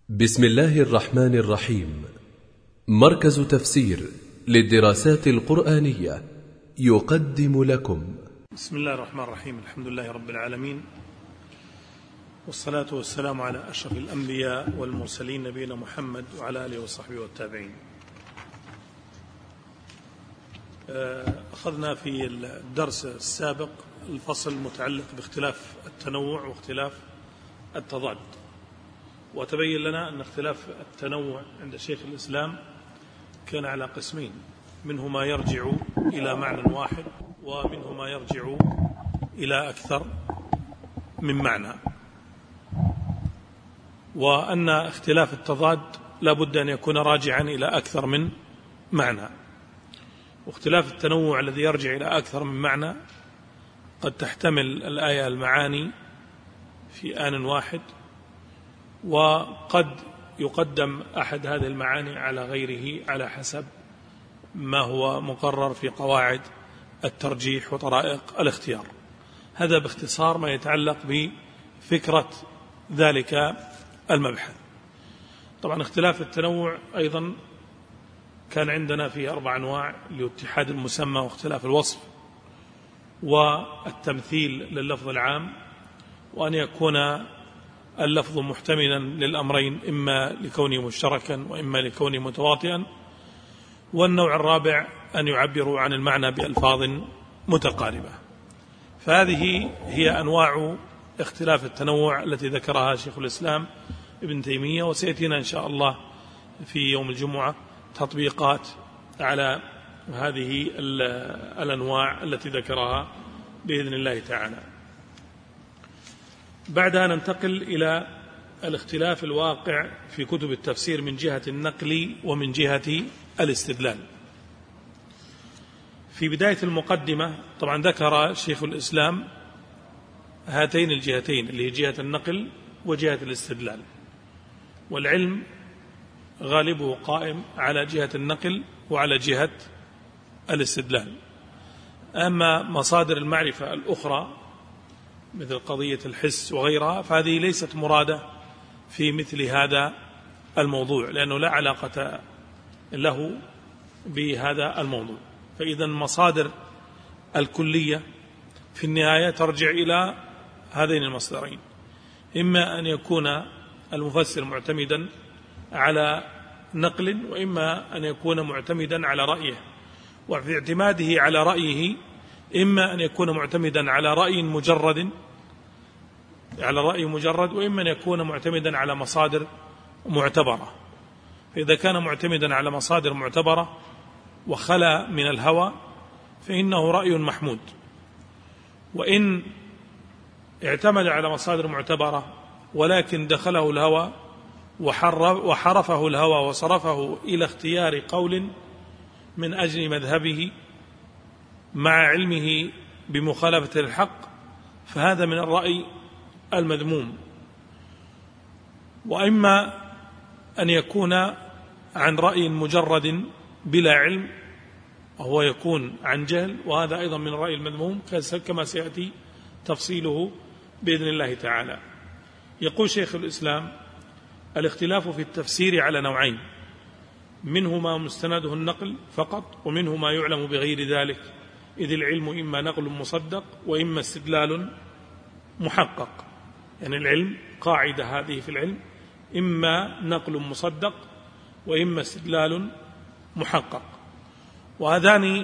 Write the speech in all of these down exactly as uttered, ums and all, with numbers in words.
بسم الله الرحمن الرحيم. مركز تفسير للدراسات القرآنية يقدم لكم بسم الله الرحمن الرحيم. الحمد لله رب العالمين، والصلاة والسلام على أشرف الأنبياء والمرسلين نبينا محمد وعلى آله وصحبه والتابعين. أخذنا في الدرس السابق الفصل المتعلق باختلاف التنوع واختلاف التضاد، وتبين لنا أن اختلاف التنوع عند شيخ الإسلام كان على قسمين، منه ما يرجع إلى معنى واحد ومنه ما يرجع إلى أكثر من معنى، وأن اختلاف التضاد لا بد أن يكون راجعا إلى أكثر من معنى. واختلاف التنوع الذي يرجع إلى أكثر من معنى قد تحتمل الآية المعاني في آن واحد، وقد يقدم أحد هذه المعاني على غيره على حسب ما هو مقرر في قواعد الترجيح وطرائق الاختيار. هذا باختصار ما يتعلق بفكرة ذلك المبحث. طبعا اختلاف التنوع أيضا كان عندنا فيه أربع أنواع: لاتحاد المسمى واختلاف الوصف، والتمثيل لللفظ العام، وأن يكون اللفظ محتملا للأمرين إما لكونه مشتركا وإما لكونه متواطئا، والنوع الرابع أن يعبروا عن المعنى بألفاظ متقاربة. فهذه هي أنواع اختلاف التنوع التي ذكرها شيخ الإسلام ابن تيمية، وسيأتينا إن شاء الله في يوم الجمعة تطبيقات على هذه الأنواع التي ذكرها بإذن الله تعالى. بعدها ننتقل إلى الاختلاف الواقع في كتب التفسير من جهة النقل ومن جهة الاستدلال. في بداية المقدمة طبعا ذكر شيخ الإسلام هاتين الجهتين اللي هي جهة النقل وجهة الاستدلال، والعلم غالبه قائم على جهة النقل وعلى جهة الاستدلال. أما مصادر المعرفة الأخرى مثل قضية الحس وغيرها فهذه ليست مرادة في مثل هذا الموضوع، لأنه لا علاقة له بهذا الموضوع. فإذا المصادر الكلية في النهاية ترجع إلى هذين المصدرين: إما أن يكون المفسر معتمدا على نقل، وإما أن يكون معتمدا على رأيه. وفي اعتماده على رأيه إما أن يكون معتمدا على رأي مجرد على رأي مجرد وإما أن يكون معتمدا على مصادر معتبرة. فإذا كان معتمدا على مصادر معتبرة وخلا من الهوى فإنه رأي محمود، وإن اعتمد على مصادر معتبرة ولكن دخله الهوى وحرفه الهوى وصرفه إلى اختيار قول من أجل مذهبه مع علمه بمخالفة الحق فهذا من الرأي المذموم. وإما أن يكون عن رأي مجرد بلا علم وهو يكون عن جهل، وهذا أيضا من الرأي المذموم كما سيأتي تفصيله بإذن الله تعالى. يقول شيخ الإسلام: الاختلاف في التفسير على نوعين: منه ما مستنده النقل فقط، ومنه ما يعلم بغير ذلك، إذ العلم إما نقل مصدق وإما استدلال محقق. يعني العلم قاعدة هذه في العلم: إما نقل مصدق وإما استدلال محقق. وهذان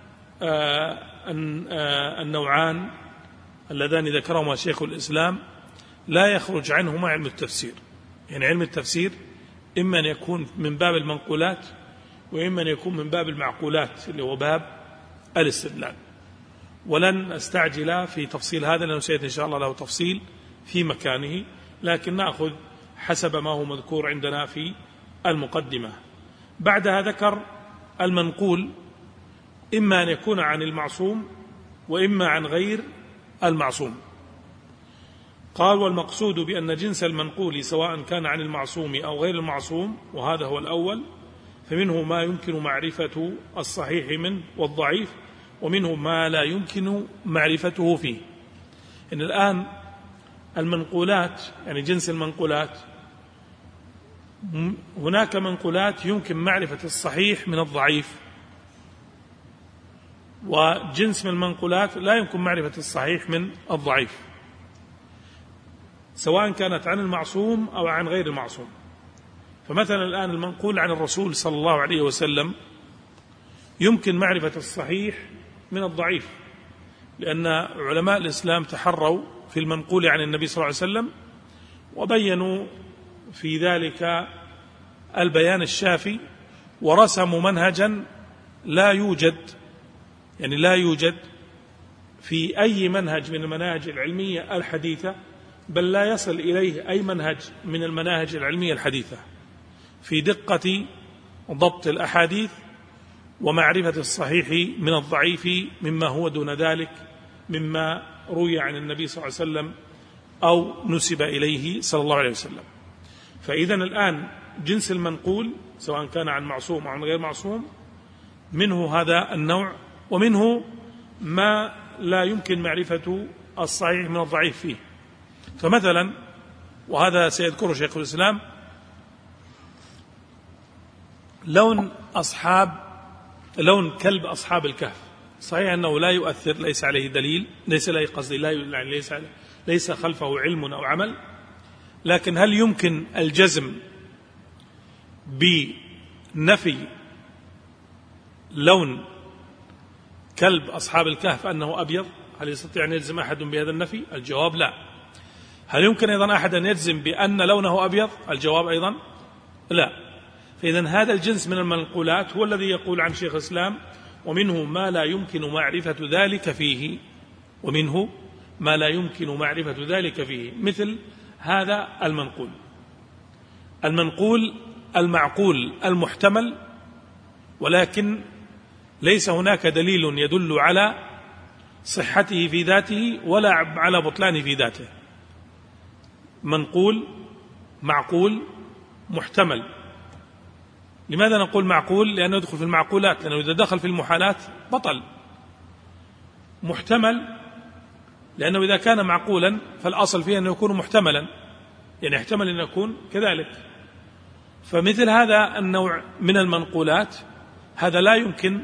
النوعان اللذان ذكرهما شيخ الإسلام لا يخرج عنهما علم التفسير. يعني علم التفسير إما أن يكون من باب المنقولات وإما أن يكون من باب المعقولات اللي هو باب الاستدلال. ولن أستعجل في تفصيل هذا لأنه سيأتي إن شاء الله له تفصيل في مكانه، لكن نأخذ حسب ما هو مذكور عندنا في المقدمة. بعدها ذكر المنقول إما أن يكون عن المعصوم وإما عن غير المعصوم. قال: والمقصود بأن جنس المنقول سواء كان عن المعصوم أو غير المعصوم، وهذا هو الأول، فمنه ما يمكن معرفة الصحيح منه والضعيف، ومنه ما لا يمكن معرفته فيه. إن الآن المنقولات يعني جنس المنقولات هناك منقولات يمكن معرفة الصحيح من الضعيف، وجنس من المنقولات لا يمكن معرفة الصحيح من الضعيف، سواء كانت عن المعصوم أو عن غير المعصوم. فمثلا الآن المنقول عن الرسول صلى الله عليه وسلم يمكن معرفة الصحيح من الضعيف، لأن علماء الإسلام تحروا في المنقول عن النبي صلى الله عليه وسلم وبينوا في ذلك البيان الشافي، ورسموا منهجا لا يوجد يعني لا يوجد في أي منهج من المناهج العلمية الحديثة، بل لا يصل إليه أي منهج من المناهج العلمية الحديثة في دقة ضبط الأحاديث ومعرفة الصحيح من الضعيف مما هو دون ذلك مما روي عن النبي صلى الله عليه وسلم أو نسب إليه صلى الله عليه وسلم. فإذا الآن جنس المنقول سواء كان عن معصوم أو عن غير معصوم منه هذا النوع، ومنه ما لا يمكن معرفة الصحيح من الضعيف فيه. فمثلا، وهذا سيذكره شيخ الإسلام، لون أصحاب لون كلب أصحاب الكهف صحيح أنه لا يؤثر، ليس عليه دليل، ليس عليه قصدي لا يعني ليس ليس خلفه علم أو عمل، لكن هل يمكن الجزم بنفي لون كلب أصحاب الكهف أنه أبيض؟ هل يستطيع أن يجزم أحد بهذا النفي؟ الجواب لا. هل يمكن أيضا أحد أن يجزم بأن لونه أبيض؟ الجواب أيضا لا. فإذا هذا الجنس من المنقولات هو الذي يقول عن شيخ الإسلام ومنه ما لا يمكن معرفة ذلك فيه ومنه ما لا يمكن معرفة ذلك فيه مثل هذا المنقول المنقول المعقول المحتمل، ولكن ليس هناك دليل يدل على صحته في ذاته ولا على بطلانه في ذاته. منقول معقول محتمل. لماذا نقول معقول؟ لأنه يدخل في المعقولات، لأنه إذا دخل في المحالات بطل. محتمل لأنه إذا كان معقولا فالأصل فيه أنه يكون محتملا، يعني يحتمل أن يكون كذلك. فمثل هذا النوع من المنقولات هذا لا يمكن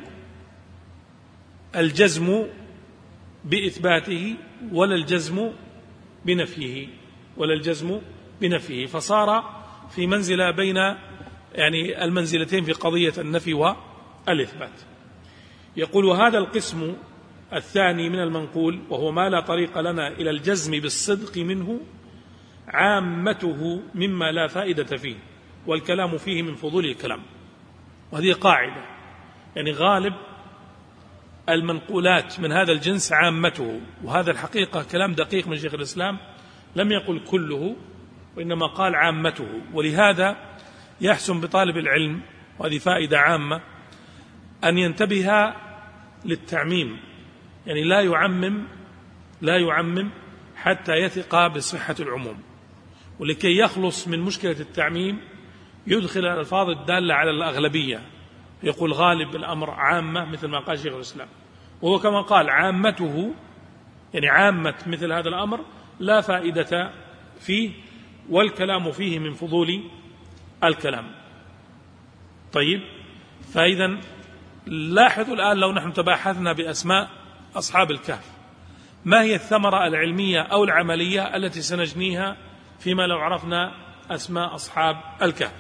الجزم بإثباته ولا الجزم بنفيه ولا الجزم بنفيه فصار في منزلة بين يعني المنزلتين في قضية النفي والإثبات. يقول: وهذا القسم الثاني من المنقول وهو ما لا طريق لنا إلى الجزم بالصدق منه عامته مما لا فائدة فيه والكلام فيه من فضول الكلام. وهذه قاعدة، يعني غالب المنقولات من هذا الجنس عامته، وهذا الحقيقة كلام دقيق من شيخ الإسلام، لم يقل كله وإنما قال عامته. ولهذا يحسن بطالب العلم، وهذه فائدة عامة، أن ينتبه للتعميم، يعني لا يعمم لا يعمم حتى يثق بصحة العموم. ولكي يخلص من مشكلة التعميم يدخل الألفاظ الدالة على الأغلبية، يقول غالب الأمر عامة مثل ما قال شيخ الإسلام، وهو كما قال عامته، يعني عامة مثل هذا الأمر لا فائدة فيه والكلام فيه من فضول الكلام. طيب، فإذا لاحظوا الآن لو نحن تباحثنا بأسماء أصحاب الكهف، ما هي الثمرة العلمية أو العملية التي سنجنيها فيما لو عرفنا أسماء أصحاب الكهف؟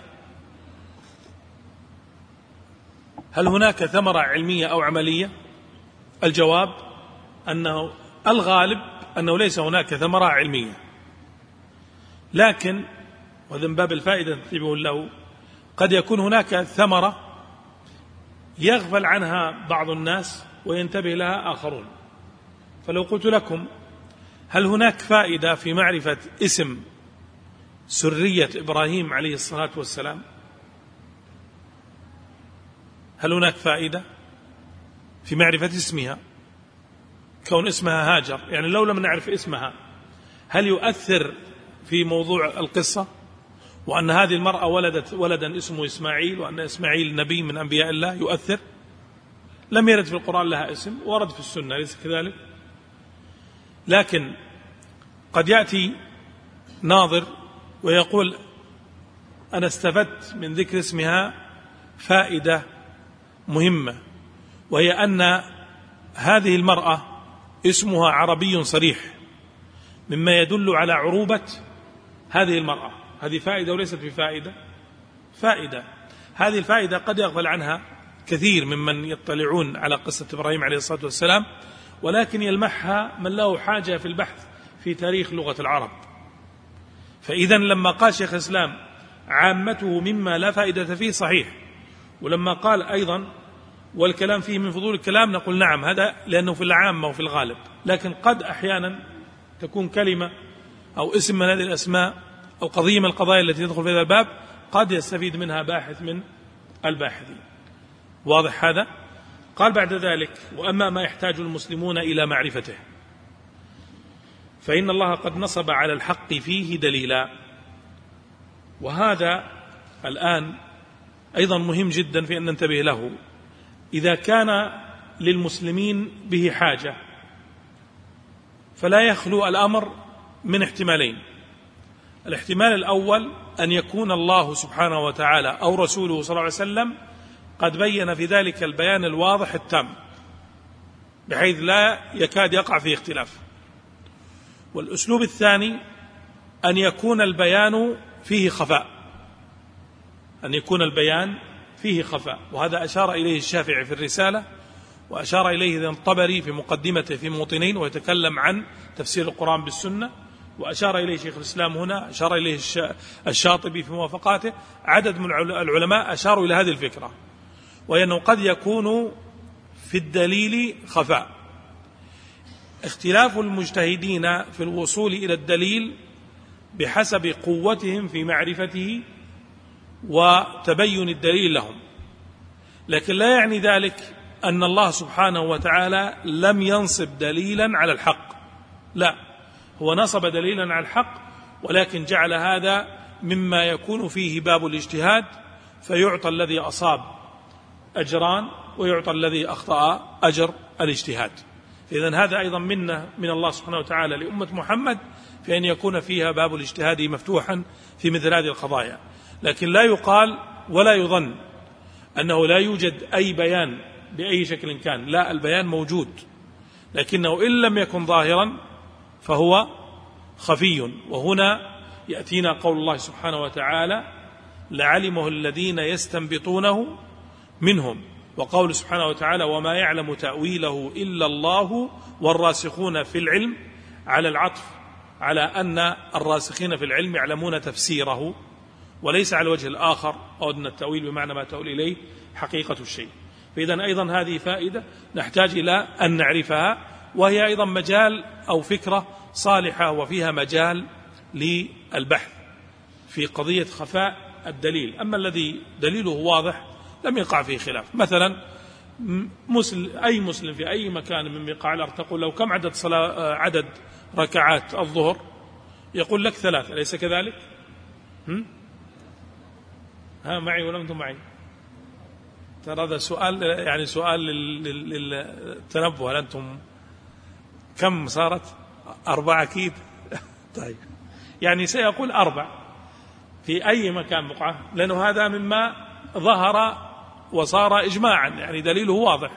هل هناك ثمرة علمية أو عملية؟ الجواب أنه الغالب أنه ليس هناك ثمرة علمية، لكن وهذا من باب الفائدة تنتبه له، قد يكون هناك ثمرة يغفل عنها بعض الناس وينتبه لها آخرون. فلو قلت لكم هل هناك فائدة في معرفة اسم سرية إبراهيم عليه الصلاة والسلام؟ هل هناك فائدة في معرفة اسمها، كون اسمها هاجر؟ يعني لو لم نعرف اسمها هل يؤثر في موضوع القصة؟ وأن هذه المرأة ولدت ولدا اسمه إسماعيل، وأن إسماعيل نبي من أنبياء الله، يؤثر؟ لم يرد في القرآن لها اسم، ورد في السنة، ليس كذلك؟ لكن قد يأتي ناظر ويقول أنا استفدت من ذكر اسمها فائدة مهمة، وهي أن هذه المرأة اسمها عربي صريح، مما يدل على عروبة هذه المرأة. هذه فائدة وليست بفائدة، فائدة. هذه الفائدة قد يغفل عنها كثير ممن يطلعون على قصة إبراهيم عليه الصلاة والسلام، ولكن يلمحها من له حاجة في البحث في تاريخ لغة العرب. فإذا لما قال شيخ الإسلام عامته مما لا فائدة فيه صحيح، ولما قال أيضا والكلام فيه من فضول الكلام، نقول نعم، هذا لأنه في العامة وفي الغالب، لكن قد أحيانا تكون كلمة أو اسم من هذه الأسماء أو قضية من القضايا التي تدخل في هذا الباب قد يستفيد منها باحث من الباحثين. واضح هذا؟ قال بعد ذلك: وأما ما يحتاج المسلمون إلى معرفته فإن الله قد نصب على الحق فيه دليلا. وهذا الآن أيضا مهم جدا في أن ننتبه له. إذا كان للمسلمين به حاجة فلا يخلو الأمر من احتمالين. الاحتمال الأول أن يكون الله سبحانه وتعالى أو رسوله صلى الله عليه وسلم قد بين في ذلك البيان الواضح التام بحيث لا يكاد يقع فيه اختلاف. والأسلوب الثاني أن يكون البيان فيه خفاء، أن يكون البيان فيه خفاء، وهذا أشار إليه الشافعي في الرسالة، وأشار إليه الطبري في مقدمته في موطنين ويتكلم عن تفسير القرآن بالسنة، وأشار إليه شيخ الإسلام هنا، أشار إليه الشاطبي في موافقاته. عدد من العلماء أشاروا إلى هذه الفكرة، وهي أنه قد يكون في الدليل خفاء. اختلاف المجتهدين في الوصول إلى الدليل بحسب قوتهم في معرفته وتبين الدليل لهم، لكن لا يعني ذلك أن الله سبحانه وتعالى لم ينصب دليلا على الحق، لا، هو نصب دليلا على الحق، ولكن جعل هذا مما يكون فيه باب الاجتهاد، فيعطى الذي أصاب أجران ويعطى الذي أخطأ أجر الاجتهاد. إذن هذا أيضا منه من الله سبحانه وتعالى لأمة محمد في أن يكون فيها باب الاجتهاد مفتوحا في مثل هذه القضايا. لكن لا يقال ولا يظن أنه لا يوجد أي بيان بأي شكل كان، لا، البيان موجود، لكنه إن لم يكن ظاهرا فهو خفي. وهنا يأتينا قول الله سبحانه وتعالى: لعلمه الذين يستنبطونه منهم، وقول سبحانه وتعالى: وما يعلم تأويله إلا الله والراسخون في العلم، على العطف على أن الراسخين في العلم يعلمون تفسيره، وليس على الوجه الآخر أو أن التأويل بمعنى ما تؤول إليه حقيقة الشيء. فإذن أيضا هذه فائدة نحتاج إلى أن نعرفها، وهي أيضا مجال أو فكرة صالحة وفيها مجال للبحث في قضية خفاء الدليل. أما الذي دليله واضح لم يقع فيه خلاف. مثلا مسلم، أي مسلم في أي مكان من بقاع الأرض تقول له كم عدد صلاة عدد ركعات الظهر، يقول لك ثلاث، أليس كذلك؟ هم؟ ها معي ولا أنتم معي؟ ترى هذا سؤال، يعني سؤال للتنبه. هل أنتم كم صارت؟ أربعة أكيد. طيب، يعني سيقول أربع في أي مكان بقعة، لأنه هذا مما ظهر وصار إجماعا، يعني دليله واضح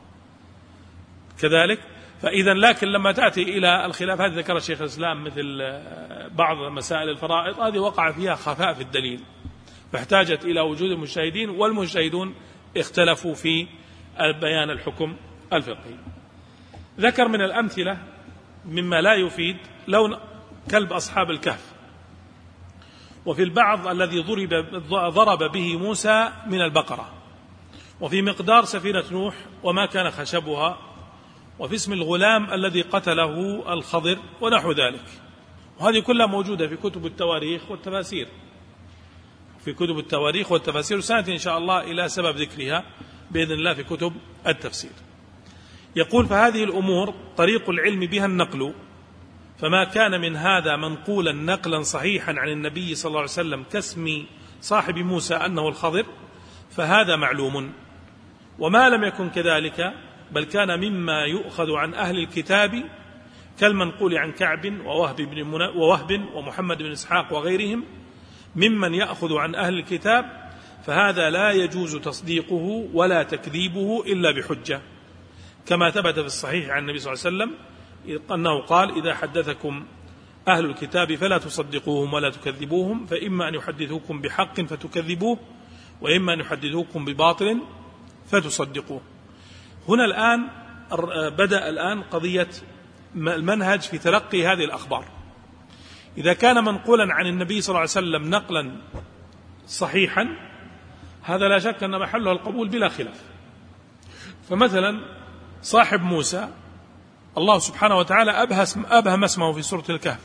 كذلك. فإذا لكن لما تأتي إلى الخلاف، هذه ذكر الشيخ الإسلام مثل بعض مسائل الفرائض، هذه وقع فيها خفاء في الدليل، فاحتاجت إلى وجود المجتهدين، والمجتهدون اختلفوا في بيان الحكم الفقهي. ذكر من الأمثلة مما لا يفيد لون كلب أصحاب الكهف، وفي البعض الذي ضرب, ضرب به موسى من البقرة، وفي مقدار سفينة نوح وما كان خشبها، وفي اسم الغلام الذي قتله الخضر ونحو ذلك. وهذه كلها موجودة في كتب التواريخ والتفاسير، في كتب التواريخ والتفاسير، وسنأتي إن شاء الله إلى سبب ذكرها بإذن الله في كتب التفسير. يقول: فهذه الأمور طريق العلم بها النقل، فما كان من هذا منقولا نقلا صحيحا عن النبي صلى الله عليه وسلم كاسم صاحب موسى أنه الخضر فهذا معلوم، وما لم يكن كذلك بل كان مما يؤخذ عن أهل الكتاب كالمنقول عن كعب ووهب, بن ووهب ومحمد بن إسحاق وغيرهم، ممن يأخذ عن أهل الكتاب فهذا لا يجوز تصديقه ولا تكذيبه إلا بحجة، كما ثبت في الصحيح عن النبي صلى الله عليه وسلم أنه قال: إذا حدثكم أهل الكتاب فلا تصدقوهم ولا تكذبوهم، فإما أن يحدثوكم بحق فتكذبوه، وإما أن يحدثوكم بباطل فتصدقوه. هنا الآن بدأ الآن قضية المنهج في تلقي هذه الأخبار. إذا كان منقولا عن النبي صلى الله عليه وسلم نقلا صحيحا هذا لا شك أن محله القبول بلا خلاف. فمثلا صاحب موسى الله سبحانه وتعالى أبهم اسمه في سورة الكهف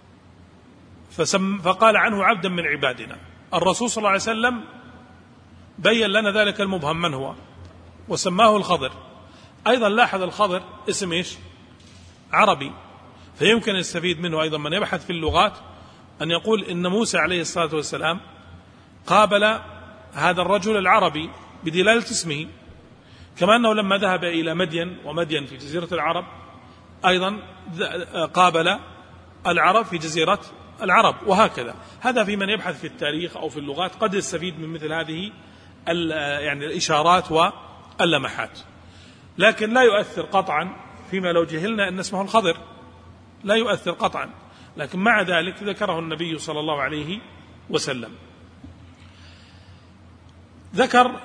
فقال عنه عبدا من عبادنا. الرسول صلى الله عليه وسلم بين لنا ذلك المبهم من هو وسماه الخضر. أيضا لاحظ الخضر اسم إيش؟ عربي، فيمكن يستفيد منه أيضا من يبحث في اللغات أن يقول إن موسى عليه الصلاة والسلام قابل هذا الرجل العربي بدلالة اسمه، كما أنه لما ذهب إلى مدين، ومدين في جزيرة العرب، أيضا قابل العرب في جزيرة العرب، وهكذا. هذا في من يبحث في التاريخ أو في اللغات قد يستفيد من مثل هذه يعني الإشارات واللمحات، لكن لا يؤثر قطعا فيما لو جهلنا أن اسمه الخضر، لا يؤثر قطعا، لكن مع ذلك ذكره النبي صلى الله عليه وسلم. ذكر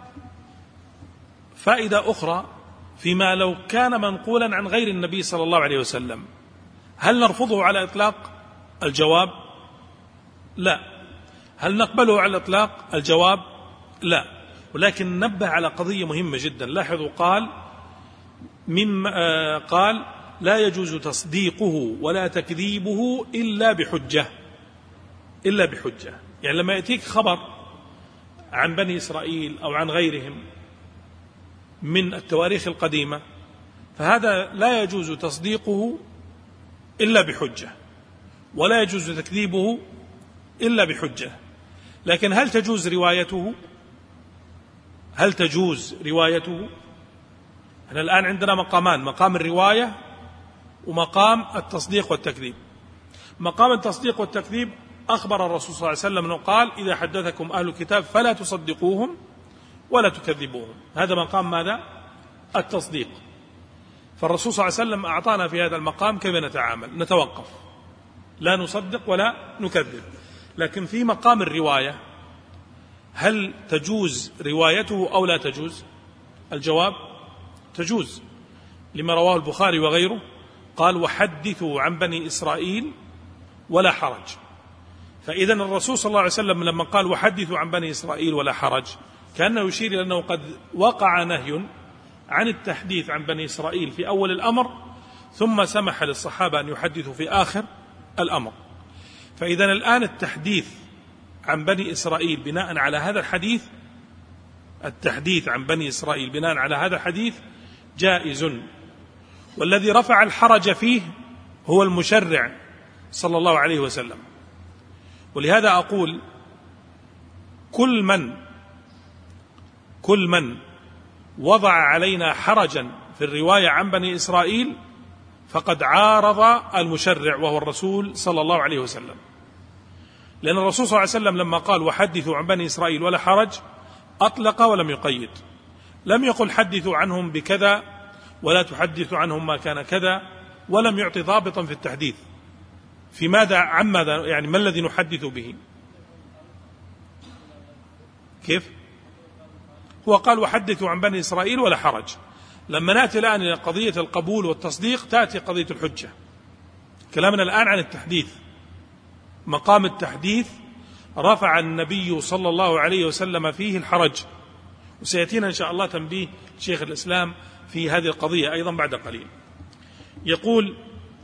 فائدة أخرى فيما لو كان منقولا عن غير النبي صلى الله عليه وسلم، هل نرفضه على إطلاق؟ الجواب لا. هل نقبله على الإطلاق؟ الجواب لا. ولكن نبه على قضية مهمة جدا. لاحظوا قال مما آه قال لا يجوز تصديقه ولا تكذيبه إلا بحجة، إلا بحجة. يعني لما يأتيك خبر عن بني إسرائيل أو عن غيرهم من التواريخ القديمة فهذا لا يجوز تصديقه إلا بحجة، ولا يجوز تكذيبه إلا بحجة. لكن هل تجوز روايته؟ هل تجوز روايته؟ احنا الآن عندنا مقامان: مقام الرواية ومقام التصديق والتكذيب. مقام التصديق والتكذيب أخبر الرسول صلى الله عليه وسلم أنه قال: إذا حدثكم أهل الكتاب فلا تصدقوهم ولا تكذبوهم. هذا مقام ماذا؟ التصديق. فالرسول صلى الله عليه وسلم أعطانا في هذا المقام كيف نتعامل، نتوقف، لا نصدق ولا نكذب. لكن في مقام الرواية هل تجوز روايته أو لا تجوز؟ الجواب تجوز، لما رواه البخاري وغيره قال: وحدثوا عن بني إسرائيل ولا حرج. فإذا الرسول صلى الله عليه وسلم لما قال وحدثوا عن بني إسرائيل ولا حرج كأنه يشير إلى أنه قد وقع نهي عن التحديث عن بني إسرائيل في أول الأمر، ثم سمح للصحابة أن يحدثوا في آخر الأمر. فإذا الآن التحديث عن بني إسرائيل بناء على هذا الحديث، التحديث عن بني إسرائيل بناء على هذا الحديث جائز، والذي رفع الحرج فيه هو المشرع صلى الله عليه وسلم. ولهذا أقول كل من كل من وضع علينا حرجا في الرواية عن بني إسرائيل فقد عارض المشرع وهو الرسول صلى الله عليه وسلم. لأن الرسول صلى الله عليه وسلم لما قال وحدثوا عن بني إسرائيل ولا حرج أطلق ولم يقيد، لم يقل حدثوا عنهم بكذا ولا تحدثوا عنهم ما كان كذا، ولم يعطي ضابطا في التحديث في ماذا عن ماذا، يعني ما الذي نحدث به. كيف؟ هو قال وحدثوا عن بني إسرائيل ولا حرج. لما نأتي الآن إلى قضية القبول والتصديق تأتي قضية الحجة. كلامنا الآن عن التحديث. مقام التحديث رفع النبي صلى الله عليه وسلم فيه الحرج، وسيأتينا إن شاء الله تنبيه شيخ الإسلام في هذه القضية أيضا بعد قليل. يقول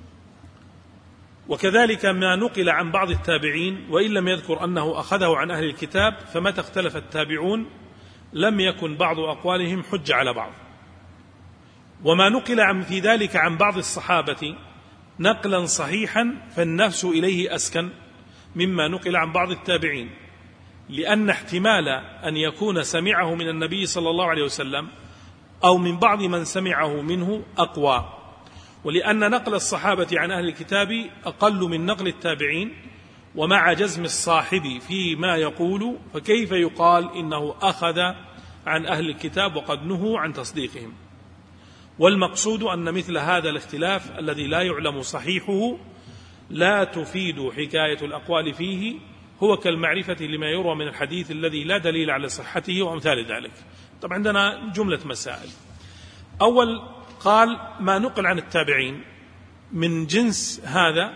وكذلك ما نقل عن بعض التابعين وإن لم يذكر أنه أخذه عن أهل الكتاب، فمتى اختلف التابعون لم يكن بعض أقوالهم حجة على بعض. وما نقل عن في ذلك عن بعض الصحابة نقلا صحيحا فالنفس إليه أسكن مما نقل عن بعض التابعين، لأن احتمال أن يكون سمعه من النبي صلى الله عليه وسلم أو من بعض من سمعه منه أقوى، ولأن نقل الصحابة عن أهل الكتاب أقل من نقل التابعين، ومع جزم الصاحب فيما يقول، فكيف يقال إنه أخذ عن أهل الكتاب وقد نهوا عن تصديقهم؟ والمقصود أن مثل هذا الاختلاف الذي لا يعلم صحيحه لا تفيد حكاية الأقوال فيه، هو كالمعرفة لما يروى من الحديث الذي لا دليل على صحته وأمثال ذلك. طبعا عندنا جملة مسائل. أول قال ما نقل عن التابعين من جنس هذا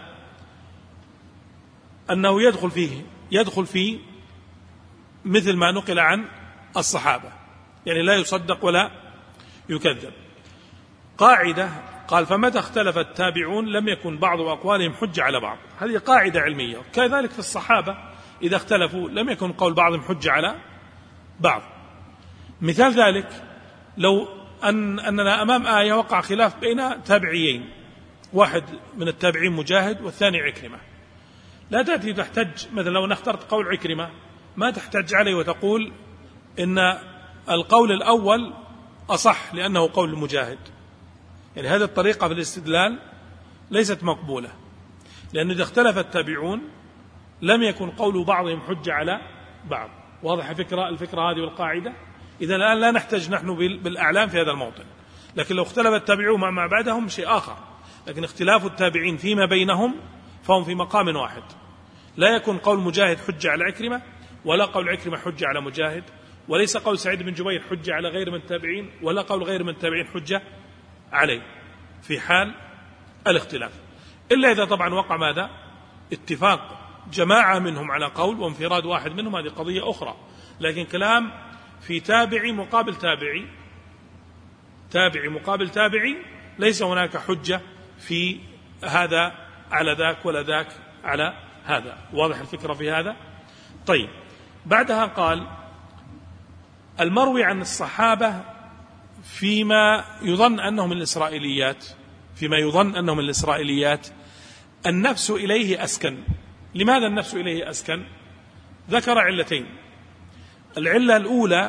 أنه يدخل فيه يدخل فيه مثل ما نقل عن الصحابة، يعني لا يصدق ولا يكذب. قاعدة قال فمتى اختلف التابعون لم يكن بعض أقوالهم حجة على بعض. هذه قاعدة علمية. كذلك في الصحابة إذا اختلفوا لم يكن قول بعضهم حجة على بعض. مثال ذلك لو أن أننا أمام آية وقع خلاف بين تابعيين، واحد من التابعين مجاهد والثاني عكرمة، لا تأتي تحتج مثلا لو اخترت قول عكرمة ما تحتج عليه وتقول إن القول الأول أصح لأنه قول مجاهد. يعني هذه الطريقة في الاستدلال ليست مقبولة، لأن إذا اختلف التابعون لم يكن قول بعضهم حجة على بعض. واضح فكرة الفكرة هذه والقاعدة؟ إذا الآن لا نحتاج نحن بالأعلام في هذا الموطن، لكن لو اختلف التابعون مع بعدهم شيء آخر. لكن اختلاف التابعين فيما بينهم فهم في مقام واحد، لا يكون قول مجاهد حجة على عكرمة ولا قول عكرمة حجة على مجاهد، وليس قول سعيد بن جبير حجة على غير من التابعين ولا قول غير من التابعين حجة عليه في حال الاختلاف، إلا إذا طبعا وقع ماذا؟ اتفاق جماعة منهم على قول وانفراد واحد منهم، هذه قضية أخرى. لكن كلام في تابعي مقابل تابعي تابعي مقابل تابعي ليس هناك حجة في هذا على ذاك ولا ذاك على هذا. واضح الفكرة في هذا؟ طيب، بعدها قال المروي عن الصحابة فيما يظن أنه من الإسرائيليات فيما يظن أنه من الإسرائيليات النفس إليه أسكن. لماذا النفس إليه أسكن؟ ذكر علتين. العلة الأولى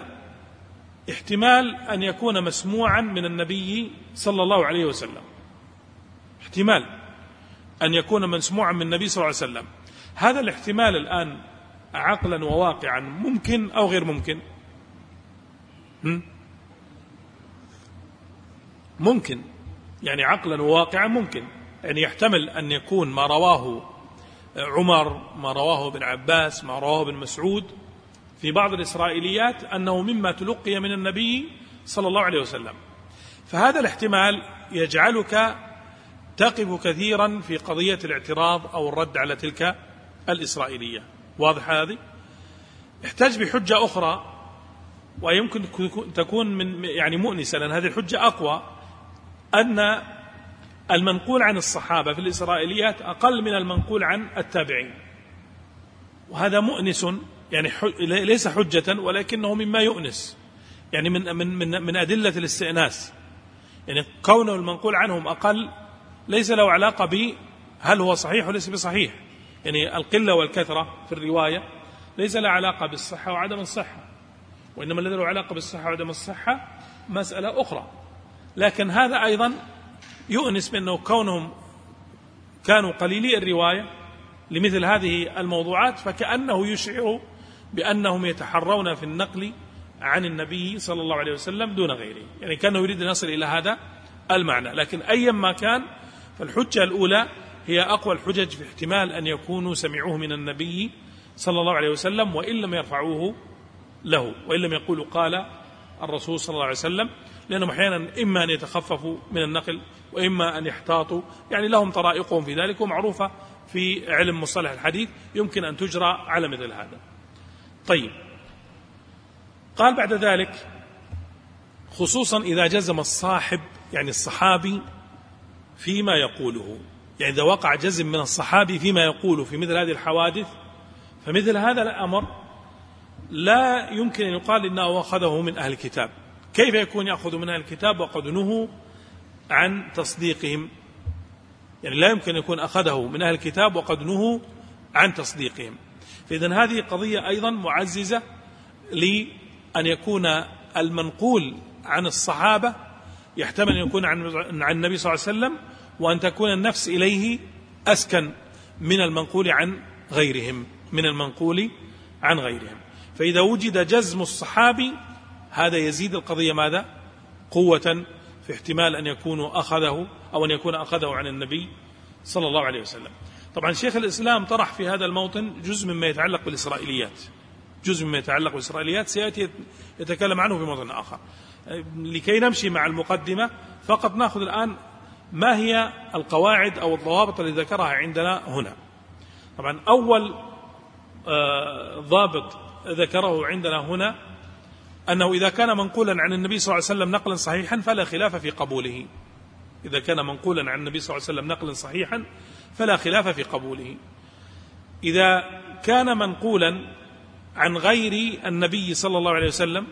احتمال أن يكون مسموعا من النبي صلى الله عليه وسلم، احتمال أن يكون مسموعا من النبي صلى الله عليه وسلم. هذا الاحتمال الآن عقلا وواقعا ممكن أو غير ممكن؟ ممكن، يعني عقلا وواقعا ممكن. يعني يحتمل أن يكون ما رواه عمر، ما رواه ابن عباس، ما رواه ابن مسعود في بعض الإسرائيليات أنه مما تلقي من النبي صلى الله عليه وسلم. فهذا الاحتمال يجعلك تقف كثيرا في قضية الاعتراض أو الرد على تلك الإسرائيلية. واضح هذه؟ احتاج بحجة أخرى ويمكن تكون من يعني مؤنسة، لأن هذه الحجة أقوى، أن المنقول عن الصحابة في الإسرائيليات أقل من المنقول عن التابعين، وهذا مؤنس، يعني ليس حجة ولكنه مما يؤنس، يعني من من من, من أدلة الاستئناس. يعني كونه المنقول عنهم أقل ليس له علاقة بهل هو صحيح وليس بصحيح، يعني القلة والكثرة في الرواية ليس له علاقة بالصحة وعدم الصحة، وإنما الذي له علاقة بالصحة وعدم الصحة مسألة أخرى. لكن هذا أيضا يؤنس بأنه كونهم كانوا قليلي الرواية لمثل هذه الموضوعات، فكأنه يشعر بأنهم يتحرون في النقل عن النبي صلى الله عليه وسلم دون غيره، يعني كانه يريد أن يصل إلى هذا المعنى. لكن أيا ما كان فالحجة الأولى هي أقوى الحجج في احتمال أن يكونوا سمعوه من النبي صلى الله عليه وسلم وإن لم يرفعوه له، وإن لم يقولوا قال الرسول صلى الله عليه وسلم، لأنهم أحيانا إما أن يتخففوا من النقل وإما أن يحتاطوا، يعني لهم طرائقهم في ذلك ومعروفة في علم مصطلح الحديث يمكن أن تجرى على مثل هذا. طيب، قال بعد ذلك خصوصا إذا جزم الصاحب يعني الصحابي فيما يقوله، يعني إذا وقع جزم من الصحابي فيما يقوله في مثل هذه الحوادث، فمثل هذا الأمر لا يمكن أن يقال إنه أخذه من أهل الكتاب. كيف يكون يأخذ من أهل الكتاب وقد نهوا عن تصديقهم؟ يعني لا يمكن أن يكون أخذه من أهل الكتاب وقد نهوا عن تصديقهم. فإذن هذه قضية أيضا معززة لأن يكون المنقول عن الصحابة يحتمل أن يكون عن النبي صلى الله عليه وسلم، وأن تكون النفس إليه أسكن من المنقول عن غيرهم، من المنقول عن غيرهم. فإذا وجد جزم الصحابي هذا يزيد القضية ماذا؟ قوة في احتمال أن يكون أخذه أو أن يكون أخذه عن النبي صلى الله عليه وسلم. طبعا شيخ الإسلام طرح في هذا الموطن جزء مما يتعلق بالإسرائيليات، جزء مما يتعلق بالإسرائيليات سيأتي يتكلم عنه في موطن آخر. لكي نمشي مع المقدمة فقط نأخذ الآن ما هي القواعد أو الضوابط التي ذكرها عندنا هنا. طبعا أول ضابط ذكره عندنا هنا أنه إذا كان منقولا عن النبي صلى الله عليه وسلم نقلا صحيحا فلا خلاف في قبوله. إذا كان منقولا عن النبي صلى الله عليه وسلم نقلا صحيحا فلا خلاف في قبوله. إذا كان منقولا عن غير النبي صلى الله عليه وسلم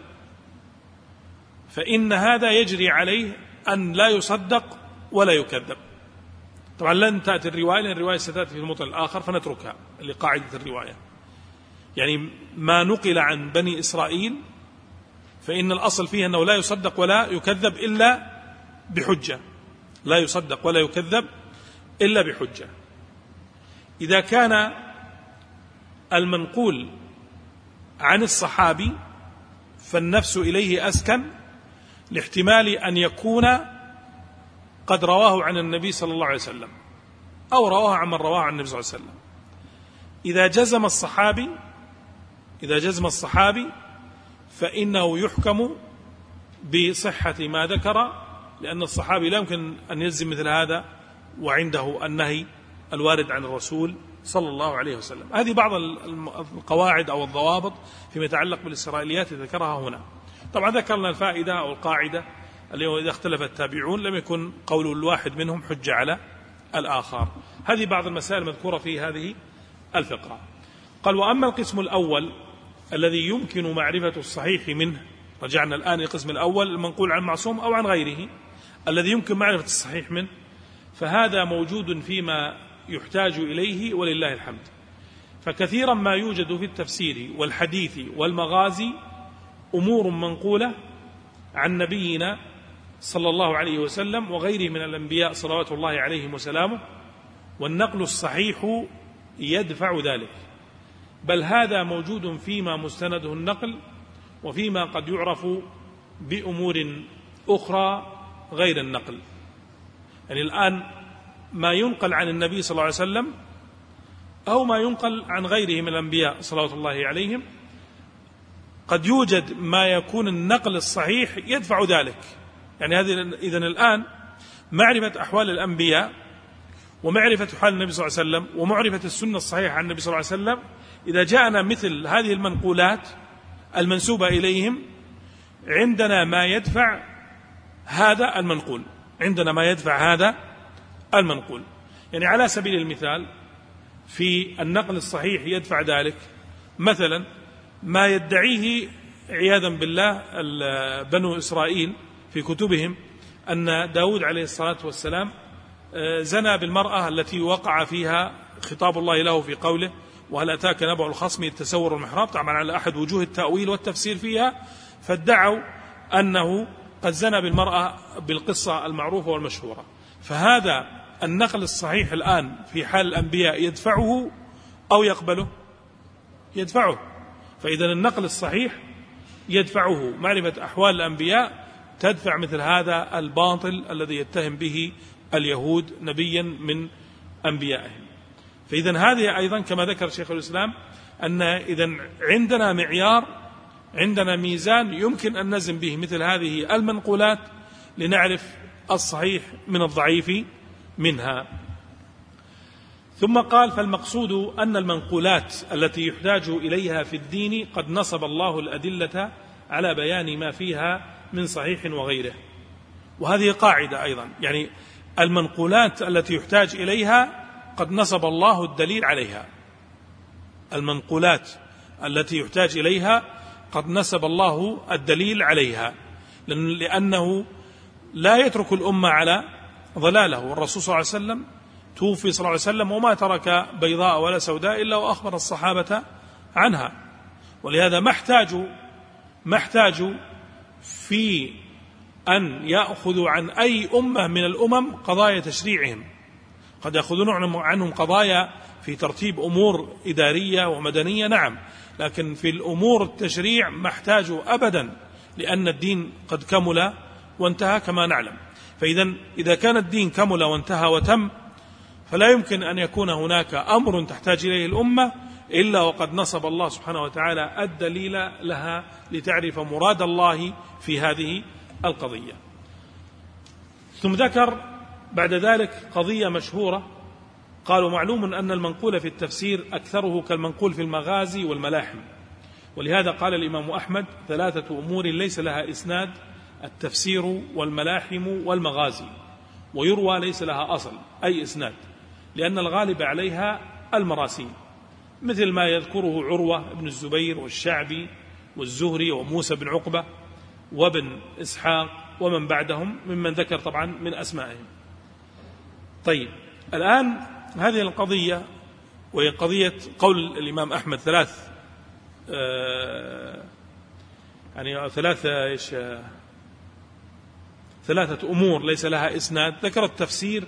فإن هذا يجري عليه أن لا يصدق ولا يكذب. طبعا لن تأتي الرواية، لأن الرواية ستأتي في الموطن الآخر فنتركها لقاعدة الرواية. يعني ما نقل عن بني إسرائيل فإن الأصل فيه أنه لا يصدق ولا يكذب إلا بحجة، لا يصدق ولا يكذب إلا بحجة. إذا كان المنقول عن الصحابي فالنفس إليه أسكن لاحتمال أن يكون قد رواه عن النبي صلى الله عليه وسلم أو رواه عن من رواه عن النبي صلى الله عليه وسلم. إذا جزم الصحابي إذا جزم الصحابي فإنه يحكم بصحة ما ذكر، لأن الصحابي لا يمكن أن يجزم مثل هذا وعنده النهي الوارد عن الرسول صلى الله عليه وسلم. هذه بعض القواعد أو الضوابط فيما يتعلق بالإسرائيليات ذكرها هنا. طبعا ذكرنا الفائدة أو القاعدة اللي هو إذا اختلف التابعون لم يكن قول الواحد منهم حجة على الآخر. هذه بعض المسائل المذكورة في هذه الفقرة. قال: وأما القسم الأول الذي يمكن معرفة الصحيح منه، رجعنا الآن القسم الأول المنقول عن معصوم أو عن غيره الذي يمكن معرفة الصحيح منه، فهذا موجود فيما يحتاج إليه ولله الحمد. فكثيرا ما يوجد في التفسير والحديث والمغازي أمور منقولة عن نبينا صلى الله عليه وسلم وغيره من الأنبياء صلوات الله عليهم وسلامه، والنقل الصحيح يدفع ذلك، بل هذا موجود فيما مستنده النقل وفيما قد يعرف بأمور أخرى غير النقل. يعني الآن ما ينقل عن النبي صلى الله عليه وسلم أو ما ينقل عن غيره من الأنبياء صلوات الله عليهم قد يوجد ما يكون النقل الصحيح يدفع ذلك. يعني هذه إذن الآن معرفة أحوال الأنبياء ومعرفة حال النبي صلى الله عليه وسلم ومعرفة السنة الصحيحة عن النبي صلى الله عليه وسلم، إذا جاءنا مثل هذه المنقولات المنسوبة إليهم عندنا ما يدفع هذا المنقول، عندنا ما يدفع هذا المنقول. يعني على سبيل المثال في النقل الصحيح يدفع ذلك مثلا ما يدعيه عياذا بالله بنو إسرائيل في كتبهم أن داود عليه الصلاة والسلام زنى بالمرأة التي وقع فيها خطاب الله له في قوله: وهل أتاك نبأ الخصم يتسور المحراب، طبعا على أحد وجوه التأويل والتفسير فيها، فادعوا أنه قد زنى بالمرأة بالقصة المعروفة والمشهورة. فهذا النقل الصحيح الآن في حال الأنبياء يدفعه أو يقبله؟ يدفعه. فإذا النقل الصحيح يدفعه، معرفة أحوال الأنبياء تدفع مثل هذا الباطل الذي يتهم به اليهود نبيا من أنبيائهم. فإذا هذه أيضا كما ذكر شيخ الإسلام أن إذا عندنا معيار، عندنا ميزان يمكن أن نزن به مثل هذه المنقولات لنعرف الصحيح من الضعيف منها. ثم قال: فالمقصود أن المنقولات التي يحتاج إليها في الدين قد نصب الله الأدلة على بيان ما فيها من صحيح وغيره. وهذه قاعدة أيضا، يعني المنقولات التي يحتاج إليها قد نصب الله الدليل عليها. المنقولات التي يحتاج إليها قد نصب الله الدليل عليها، لأنه لا يترك الأمة على ضلاله، والرسول صلى الله عليه وسلم توفي صلى الله عليه وسلم وما ترك بيضاء ولا سوداء إلا وأخبر الصحابة عنها. ولهذا ما احتاجوا ما احتاجوا في أن يأخذوا عن أي أمة من الأمم قضايا تشريعهم، قد يأخذون عنهم قضايا في ترتيب أمور إدارية ومدنية، نعم، لكن في الأمور التشريع ما احتاجوا أبدا، لأن الدين قد كمل وانتهى كما نعلم. فإذا إذا كان الدين كمل وانتهى وتم، فلا يمكن أن يكون هناك أمر تحتاج إليه الأمة إلا وقد نصب الله سبحانه وتعالى الدليل لها لتعرف مراد الله في هذه القضية. ثم ذكر بعد ذلك قضية مشهورة، قالوا: معلوم أن المنقول في التفسير أكثره كالمنقول في المغازي والملاحم، ولهذا قال الإمام أحمد: ثلاثة أمور ليس لها إسناد: التفسير والملاحم والمغازي، ويروى ليس لها أصل أي إسناد، لأن الغالب عليها المراسيل، مثل ما يذكره عروة بن الزبير والشعبي والزهري وموسى بن عقبة وابن إسحاق ومن بعدهم ممن ذكر طبعا من أسمائهم. طيب، الآن هذه القضية، وهي قضية قول الإمام أحمد ثلاث آه يعني ثلاثة إيش آه ثلاثة أمور ليس لها إسناد، ذكر التفسير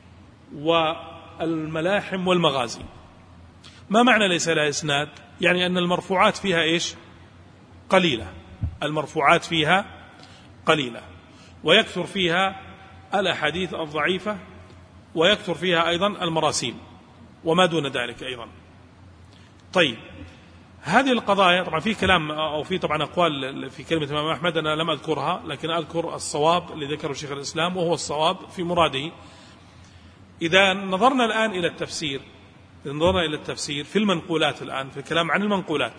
والملاحم والمغازي. ما معنى ليس لها إسناد؟ يعني أن المرفوعات فيها إيش؟ قليلة، المرفوعات فيها قليلة، ويكثر فيها الأحاديث الضعيفة، ويكثر فيها أيضا المراسيل وما دون ذلك أيضا. طيب، هذه القضايا طبعا في كلام أو في طبعا أقوال في كلمة الإمام أحمد أنا لم أذكرها، لكن أذكر الصواب اللي ذكره شيخ الإسلام، وهو الصواب في مراده. إذا نظرنا الآن إلى التفسير إذا نظرنا إلى التفسير في المنقولات، الآن في الكلام عن المنقولات،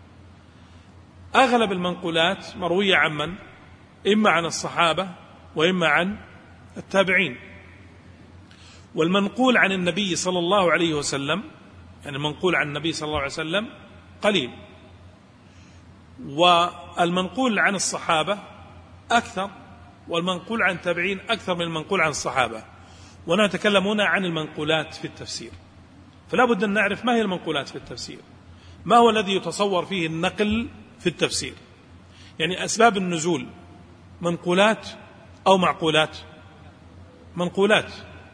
أغلب المنقولات مروية عن من؟ إما عن الصحابة وإما عن التابعين. والمنقول عن النبي صلى الله عليه وسلم، يعني المنقول عن النبي صلى الله عليه وسلم قليل، والمنقول عن الصحابة أكثر، والمنقول عن التابعين أكثر من المنقول عن الصحابة. ونتكلم هنا عن المنقولات في التفسير، فلا بد أن نعرف ما هي المنقولات في التفسير، ما هو الذي يتصور فيه النقل في التفسير. يعني أسباب النزول منقولات أو معقولات؟ منقولات.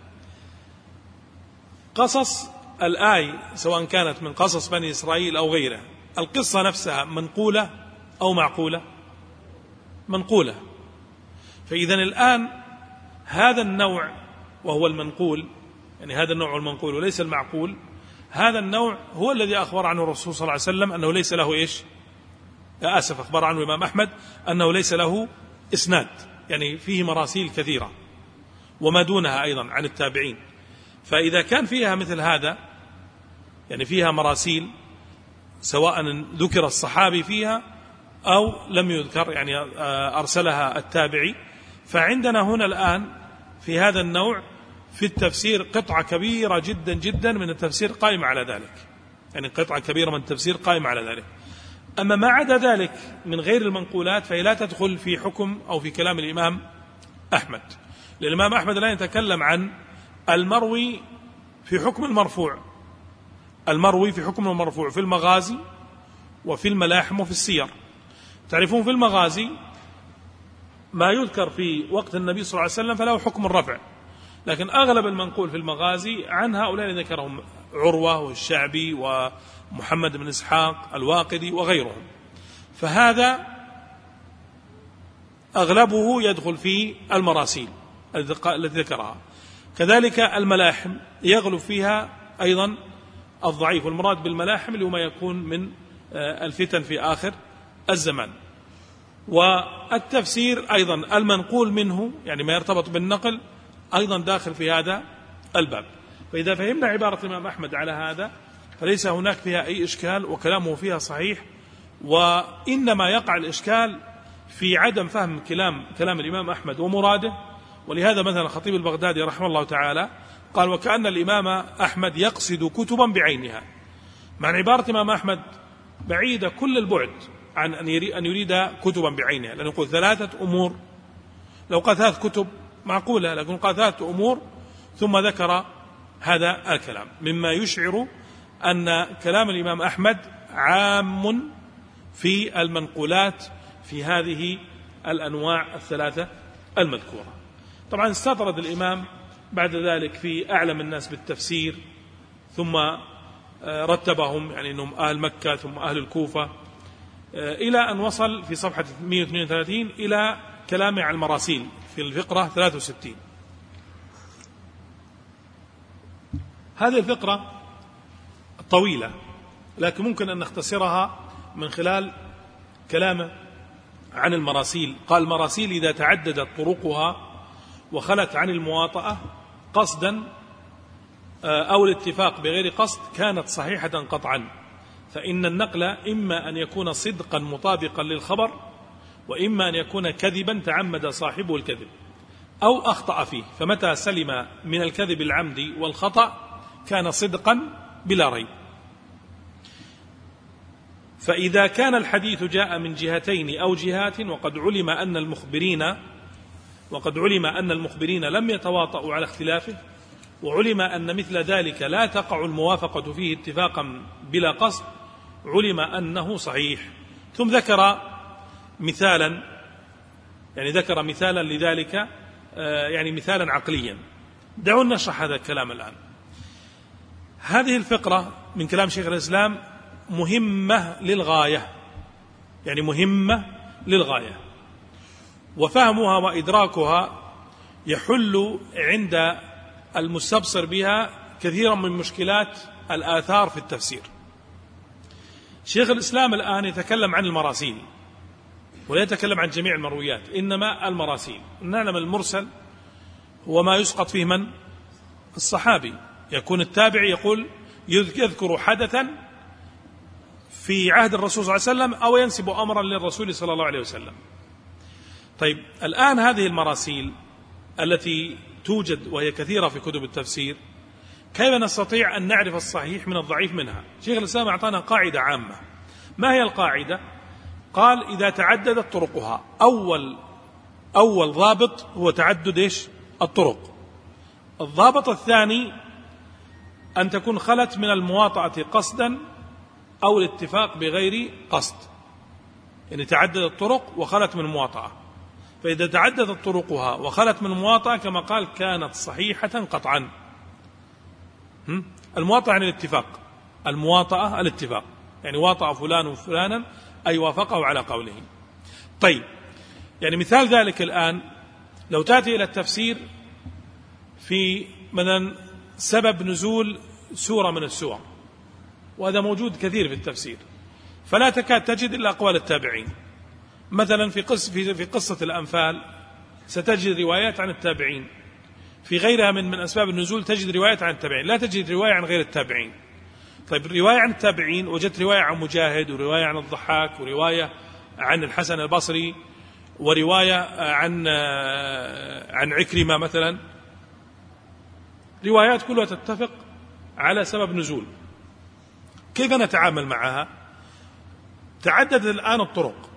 قصص الآية سواء كانت من قصص بني إسرائيل أو غيره، القصة نفسها منقولة أو معقولة؟ منقولة. فإذا الآن هذا النوع وهو المنقول، يعني هذا النوع المنقول وليس المعقول، هذا النوع هو الذي أخبر عنه الرسول صلى الله عليه وسلم أنه ليس له إيش؟ آسف أخبر عنه الإمام أحمد أنه ليس له إسناد، يعني فيه مراسيل كثيرة وما دونها أيضا عن التابعين. فإذا كان فيها مثل هذا، يعني فيها مراسيل سواء ذكر الصحابي فيها أو لم يذكر، يعني أرسلها التابعي، فعندنا هنا الآن في هذا النوع في التفسير قطعة كبيرة جدا جدا من التفسير قائمة على ذلك، يعني قطعة كبيرة من التفسير قائمة على ذلك. أما ما عدا ذلك من غير المنقولات فهي لا تدخل في حكم أو في كلام الإمام أحمد. الإمام أحمد لا يتكلم عن المروي في حكم المرفوع، المروي في حكم المرفوع في المغازي وفي الملاحم وفي السير. تعرفون في المغازي ما يذكر في وقت النبي صلى الله عليه وسلم فله حكم الرفع، لكن أغلب المنقول في المغازي عن هؤلاء الذين ذكرهم عروة والشعبي ومحمد بن إسحاق الواقدي وغيرهم، فهذا أغلبه يدخل في المراسيل التي ذكرها. كذلك الملاحم يغلب فيها أيضا الضعيف، والمراد بالملاحم اللي هو ما يكون من الفتن في آخر الزمان. والتفسير أيضا المنقول منه، يعني ما يرتبط بالنقل، أيضا داخل في هذا الباب. فإذا فهمنا عبارة الإمام أحمد على هذا فليس هناك فيها أي إشكال، وكلامه فيها صحيح، وإنما يقع الإشكال في عدم فهم كلام كلام الإمام أحمد ومراده. ولهذا مثلا الخطيب البغدادي رحمه الله تعالى قال: وكأن الإمام أحمد يقصد كتبا بعينها، مع عبارة الإمام أحمد بعيدة كل البعد عن أن يريد كتبا بعينها، لأنه يقول ثلاثة أمور، لو قال ثلاث كتب معقولة، لكن قال ثلاثة أمور ثم ذكر هذا الكلام، مما يشعر أن كلام الإمام أحمد عام في المنقولات في هذه الأنواع الثلاثة المذكورة. طبعا استطرد الإمام بعد ذلك في أعلم الناس بالتفسير، ثم رتبهم يعني أنهم أهل مكة ثم أهل الكوفة، إلى أن وصل في صفحة مئة واثنين وثلاثين إلى كلامه عن المراسيل في الفقرة ثلاثة وستين. هذه الفقرة طويلة لكن ممكن أن نختصرها من خلال كلامه عن المراسيل. قال: المراسيل إذا تعددت طرقها وخلت عن المواطأة قصدا أو الاتفاق بغير قصد كانت صحيحة قطعا، فإن النقل إما أن يكون صدقا مطابقا للخبر، وإما أن يكون كذبا تعمد صاحبه الكذب أو أخطأ فيه، فمتى سلم من الكذب العمدي والخطأ كان صدقا بلا ريب. فإذا كان الحديث جاء من جهتين أو جهات وقد علم أن المخبرين وقد علم أن المخبرين لم يتواطؤوا على اختلافه، وعلم أن مثل ذلك لا تقع الموافقة فيه اتفاقا بلا قصد، علم أنه صحيح. ثم ذكر مثالا يعني ذكر مثالا لذلك يعني مثالا عقليا. دعونا نشرح هذا الكلام الآن. هذه الفقرة من كلام شيخ الإسلام مهمة للغاية، يعني مهمة للغاية، وفهمها وإدراكها يحل عند المستبصر بها كثيرا من مشكلات الآثار في التفسير. شيخ الإسلام الآن يتكلم عن المراسيل ولا يتكلم عن جميع المرويات، إنما المراسيل. نعلم المرسل هو ما يسقط فيه من؟ الصحابي. يكون التابعي يقول يذكر حدثا في عهد الرسول صلى الله عليه وسلم أو ينسب أمرا للرسول صلى الله عليه وسلم. طيب الآن هذه المراسيل التي توجد وهي كثيرة في كتب التفسير، كيف نستطيع أن نعرف الصحيح من الضعيف منها؟ شيخ الإسلام أعطانا قاعدة عامة. ما هي القاعدة؟ قال: إذا تعددت طرقها. أول أول ضابط هو تعدد إيش؟ الطرق. الضابط الثاني أن تكون خلت من المواطأة قصدا أو الاتفاق بغير قصد، يعني تعددت الطرق وخلت من المواطأة. فإذا تعددت طرقها وخلت من المواطأة كما قال كانت صحيحة قطعا. المواطأة يعني الاتفاق، المواطأة الاتفاق، يعني واطأ فلان وفلانا أي وافقه على قوله. طيب يعني مثال ذلك الآن لو تأتي إلى التفسير في مثلا سبب نزول سورة من السور، وهذا موجود كثير في التفسير، فلا تكاد تجد إلا أقوال التابعين. مثلا في قصة, في, في قصة الأنفال ستجد روايات عن التابعين، في غيرها من, من أسباب النزول تجد روايات عن التابعين، لا تجد رواية عن غير التابعين. طيب رواية عن التابعين وجدت رواية عن مجاهد، ورواية عن الضحاك، ورواية عن الحسن البصري، ورواية عن عن عكرمة مثلا، روايات كلها تتفق على سبب نزول. كيف نتعامل معها؟ تعددت الآن الطرق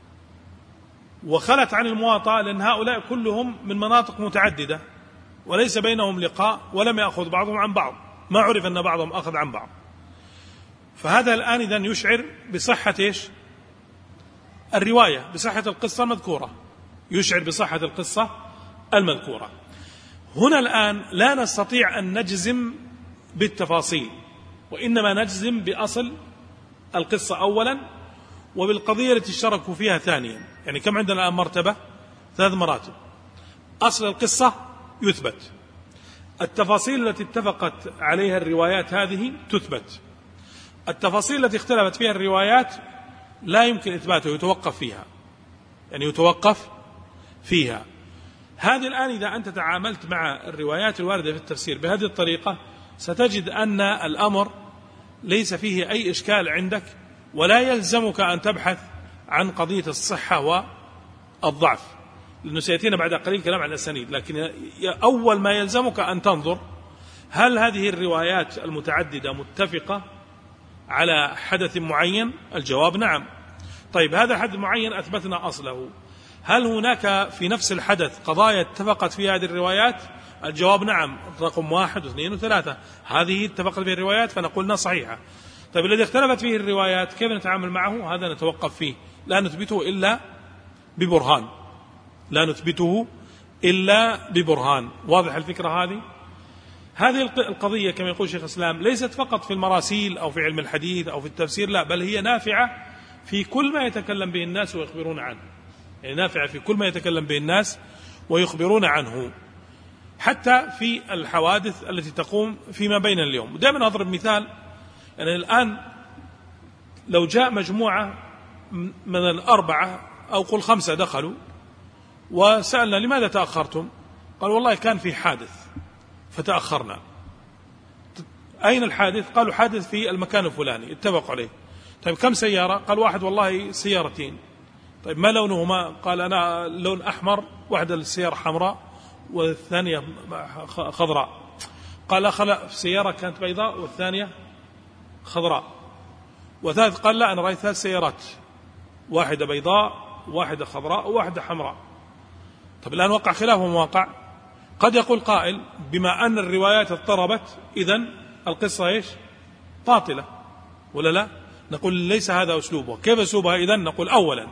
وخلت عن المواطأة، لأن هؤلاء كلهم من مناطق متعددة وليس بينهم لقاء ولم يأخذ بعضهم عن بعض، ما عرف أن بعضهم أخذ عن بعض. فهذا الآن إذن يشعر بصحة إيش؟ الرواية، بصحة القصة المذكورة، يشعر بصحة القصة المذكورة. هنا الآن لا نستطيع أن نجزم بالتفاصيل، وإنما نجزم بأصل القصة أولا وبالقضية التي اشتركوا فيها ثانيا. يعني كم عندنا الآن مرتبة؟ ثلاث مراتب. أصل القصة يثبت، التفاصيل التي اتفقت عليها الروايات هذه تثبت، التفاصيل التي اختلفت فيها الروايات لا يمكن إثباتها، يتوقف فيها، يعني يتوقف فيها. هذه الآن إذا أنت تعاملت مع الروايات الواردة في التفسير بهذه الطريقة ستجد أن الأمر ليس فيه أي إشكال عندك، ولا يلزمك أن تبحث عن قضية الصحة والضعف، لأنه سيأتينا بعد قليل كلام عن الأسانيد. لكن أول ما يلزمك أن تنظر هل هذه الروايات المتعددة متفقة على حدث معين؟ الجواب نعم. طيب هذا الحدث معين أثبتنا أصله، هل هناك في نفس الحدث قضايا اتفقت فيها هذه الروايات؟ الجواب نعم، رقم واحد واثنين وثلاثة هذه اتفقت فيها الروايات فنقولنا صحيحة. طيب الذي اختلفت فيه الروايات كيف نتعامل معه؟ هذا نتوقف فيه، لا نثبته إلا ببرهان، لا نثبته إلا ببرهان. واضح الفكرة هذه؟ هذه القضية كما يقول شيخ الإسلام ليست فقط في المراسيل أو في علم الحديث أو في التفسير، لا، بل هي نافعة في كل ما يتكلم به الناس ويخبرون عنه، يعني نافعة في كل ما يتكلم به الناس ويخبرون عنه، حتى في الحوادث التي تقوم فيما بين اليوم. دائما أضرب مثال، يعني الآن لو جاء مجموعة من الأربعة أو قل خمسة دخلوا وسألنا لماذا تأخرتم؟ قال والله كان في حادث فتأخرنا. أين الحادث؟ قالوا حادث في المكان الفلاني اتفقوا عليه. طيب كم سيارة؟ قال واحد والله سيارتين. طيب ما لونهما؟ قال أنا لون أحمر، واحدة السيارة حمراء والثانية خضراء. قال أخلا في سيارة كانت بيضاء والثانية خضراء. وثالث قال لا أنا رأيت ثلاث سيارات، واحدة بيضاء واحدة خضراء وواحدة حمراء. طب الآن وقع خلاف مواقع. قد يقول قائل بما أن الروايات اضطربت إذن القصة إيش؟ باطلة، ولا لا؟ نقول ليس هذا أسلوبه. كيف أسلوبها إذن؟ نقول أولا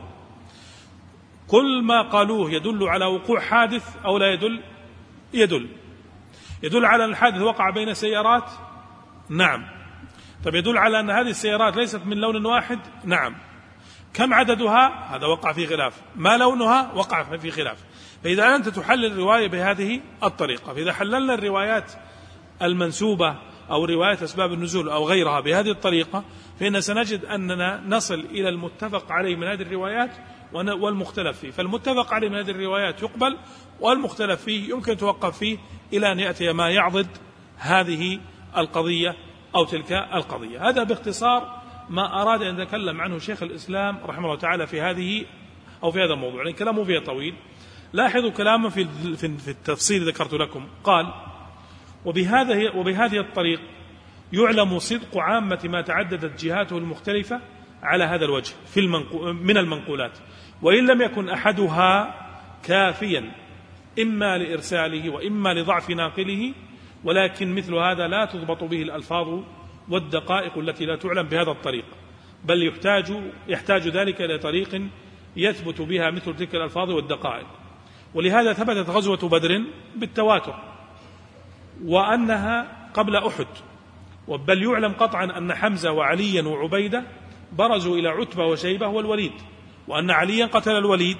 كل ما قالوه يدل على وقوع حادث أو لا يدل؟ يدل يدل على أن الحادث وقع بين سيارات؟ نعم. طب يدل على أن هذه السيارات ليست من لون واحد؟ نعم. كم عددها؟ هذا وقع في خلاف. ما لونها؟ وقع في خلاف. فإذا أنت تحلل الرواية بهذه الطريقة، فإذا حللنا الروايات المنسوبة أو روايات أسباب النزول أو غيرها بهذه الطريقة، فإن سنجد أننا نصل إلى المتفق عليه من هذه الروايات والمختلف فيه. فالمتفق عليه من هذه الروايات يقبل، والمختلف فيه يمكن توقف فيه إلى أن يأتي ما يعضد هذه القضية أو تلك القضية. هذا باختصار ما أراد أن يتكلم عنه شيخ الإسلام رحمه الله تعالى في هذه أو في هذا الموضوع، يعني كلامه فيه طويل. لاحظوا كلامه في في التفصيل ذكرت لكم. قال وبهذا وبهذه الطريق يعلم صدق عامة ما تعددت جهاته المختلفة على هذا الوجه في المنقو من المنقولات، وإن لم يكن أحدها كافيا إما لإرساله وإما لضعف ناقله، ولكن مثل هذا لا تضبط به الألفاظ والدقائق التي لا تعلم بهذا الطريق، بل يحتاج يحتاج ذلك إلى طريق يثبت بها مثل تلك الألفاظ والدقائق. ولهذا ثبتت غزوة بدر بالتواتر وأنها قبل أحد، بل يعلم قطعا أن حمزة وعليا وعبيدة برزوا إلى عتبة وشيبة والوليد، وأن عليا قتل الوليد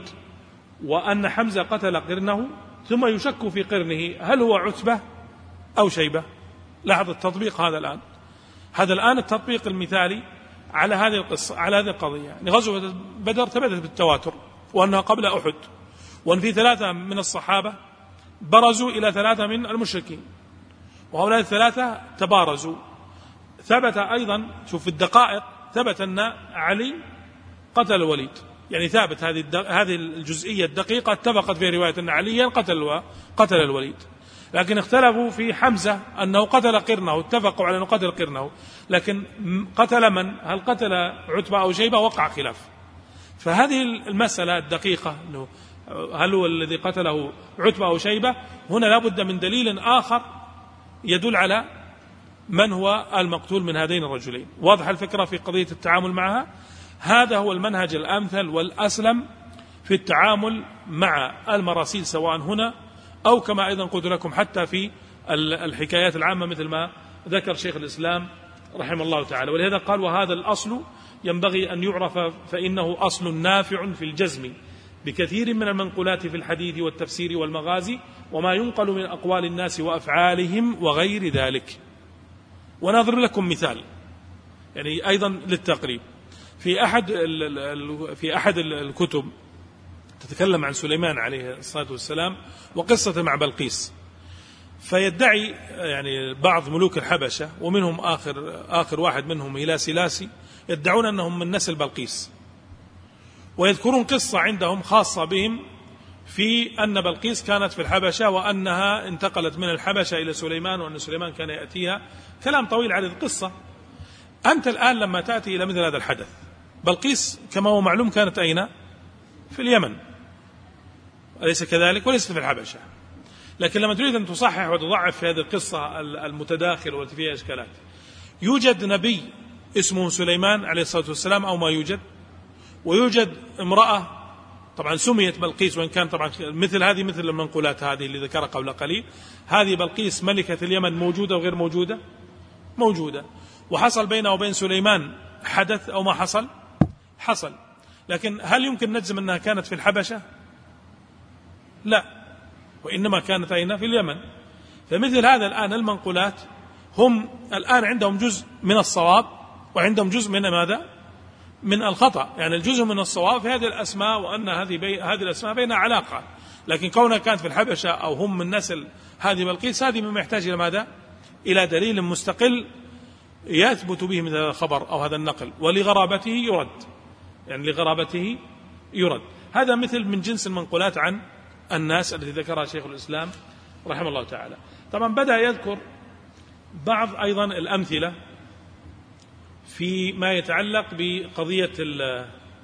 وأن حمزة قتل قرنه، ثم يشك في قرنه هل هو عتبة أو شيبة. لاحظ التطبيق هذا الآن هذا الآن التطبيق المثالي على هذه القصة على هذه القضية. يعني غزوة بدر ثبتت بالتواتر وأنها قبل أحد، وأن في ثلاثة من الصحابة برزوا إلى ثلاثة من المشركين، وهؤلاء الثلاثة تبارزوا. ثبت أيضا شوف الدقائق، ثبت أن علي قتل الوليد، يعني ثابت هذه هذه الجزئية الدقيقة اتفقت في رواية أن عليا قتل قتل الوليد، لكن اختلفوا في حمزة أنه قتل قرنه، اتفقوا على أنه قتل قرنه، لكن قتل من؟ هل قتل عتبة أو شيبة؟ وقع خلاف. فهذه المسألة الدقيقة أنه هل هو الذي قتله عتبة أو شيبة، هنا لابد من دليل آخر يدل على من هو المقتول من هذين الرجلين. واضح الفكرة في قضية التعامل معها؟ هذا هو المنهج الأمثل والأسلم في التعامل مع المراسيل، سواء هنا أو كما أيضا قلت لكم حتى في الحكايات العامة مثل ما ذكر شيخ الإسلام رحمه الله تعالى. ولهذا قال وهذا الأصل ينبغي أن يعرف فإنه أصل نافع في الجزم بكثير من المنقولات في الحديث والتفسير والمغازي وما ينقل من أقوال الناس وأفعالهم وغير ذلك. ونضرب لكم مثال يعني أيضا للتقريب. في أحد في أحد الكتب تتكلم عن سليمان عليه الصلاة والسلام وقصة مع بلقيس، فيدعي يعني بعض ملوك الحبشة ومنهم آخر آخر واحد منهم هيلاسيلاسي يدعون أنهم من نسل بلقيس، ويذكرون قصة عندهم خاصة بهم في أن بلقيس كانت في الحبشة وأنها انتقلت من الحبشة إلى سليمان وأن سليمان كان يأتيها. كلام طويل على القصة. أنت الآن لما تأتي إلى مثل هذا الحدث، بلقيس كما هو معلوم كانت أين؟ في اليمن، أليس كذلك؟ وليست في الحبشة. لكن لما تريد أن تصحح وتضعف في هذه القصة المتداخلة والتي فيها إشكالات، يوجد نبي اسمه سليمان عليه الصلاة والسلام أو ما يوجد، ويوجد امرأة طبعا سميت بلقيس، وإن كان طبعا مثل هذه مثل المنقولات هذه اللي ذكرها قبل قليل، هذه بلقيس ملكة اليمن موجودة وغير موجودة؟ موجودة. وحصل بينه وبين سليمان حدث أو ما حصل؟ حصل. لكن هل يمكن نجزم أنها كانت في الحبشة؟ لا، وإنما كانت أين؟ في اليمن. فمثل هذا الآن المنقولات هم الآن عندهم جزء من الصواب وعندهم جزء من ماذا؟ من الخطأ. يعني الجزء من الصواب في هذه الأسماء، وأن هذه بي... هذه الأسماء بينها علاقة، لكن كونها كانت في الحبشة أو هم من نسل هذه بلقيس، هذه مما يحتاج إلى ماذا؟ إلى دليل مستقل يثبت به مثل هذا الخبر أو هذا النقل، ولغرابته يرد، يعني لغرابته يرد. هذا مثل من جنس المنقولات عن الناس التي ذكرها شيخ الإسلام رحمه الله تعالى. طبعا بدأ يذكر بعض أيضا الأمثلة في ما يتعلق بقضية ال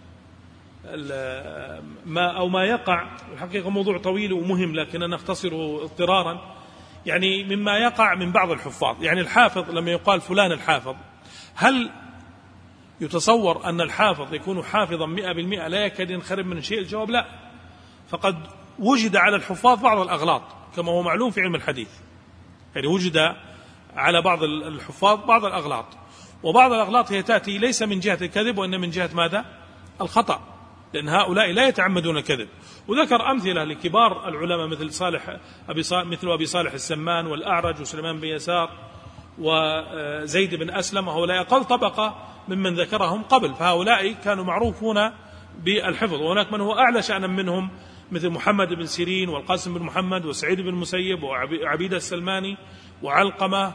ما أو ما يقع. الحقيقة موضوع طويل ومهم، لكن نختصره اضطرارا. يعني مما يقع من بعض الحفاظ، يعني الحافظ لما يقال فلان الحافظ، هل يتصور أن الحافظ يكون حافظا مئة بالمئة لا يكاد ينخرب من شيء؟ الجواب لا. فقد وجد على الحفاظ بعض الأغلاط كما هو معلوم في علم الحديث، يعني وجد على بعض الحفاظ بعض الأغلاط، وبعض الأغلاط هي تأتي ليس من جهة الكذب وإنما من جهة ماذا؟ الخطأ، لأن هؤلاء لا يتعمدون الكذب. وذكر أمثلة لكبار العلماء مثل صالح أبي صالح مثل أبي صالح السمان والأعرج وسليمان بن يسار وزيد بن أسلم، وهؤلاء أقل طبقة ممن ذكرهم قبل، فهؤلاء كانوا معروفون بالحفظ. وهناك من هو أعلى شأنا منهم مثل محمد بن سيرين والقاسم بن محمد وسعيد بن المسيب وعبيدة السلماني وعلقمة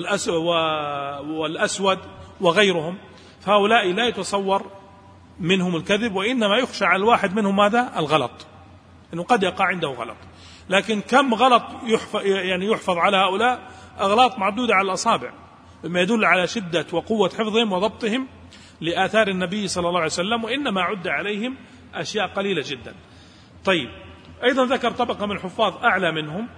والأسود وغيرهم. فهؤلاء لا يتصور منهم الكذب، وإنما يخشى على الواحد منهم ماذا؟ الغلط، إنه قد يقع عنده غلط. لكن كم غلط يحفظ يعني يحفظ على هؤلاء؟ أغلاط معدودة على الأصابع، مما يدل على شدة وقوة حفظهم وضبطهم لآثار النبي صلى الله عليه وسلم، وإنما عد عليهم أشياء قليلة جدا. طيب، أيضا ذكر طبقة من الحفاظ أعلى منهم.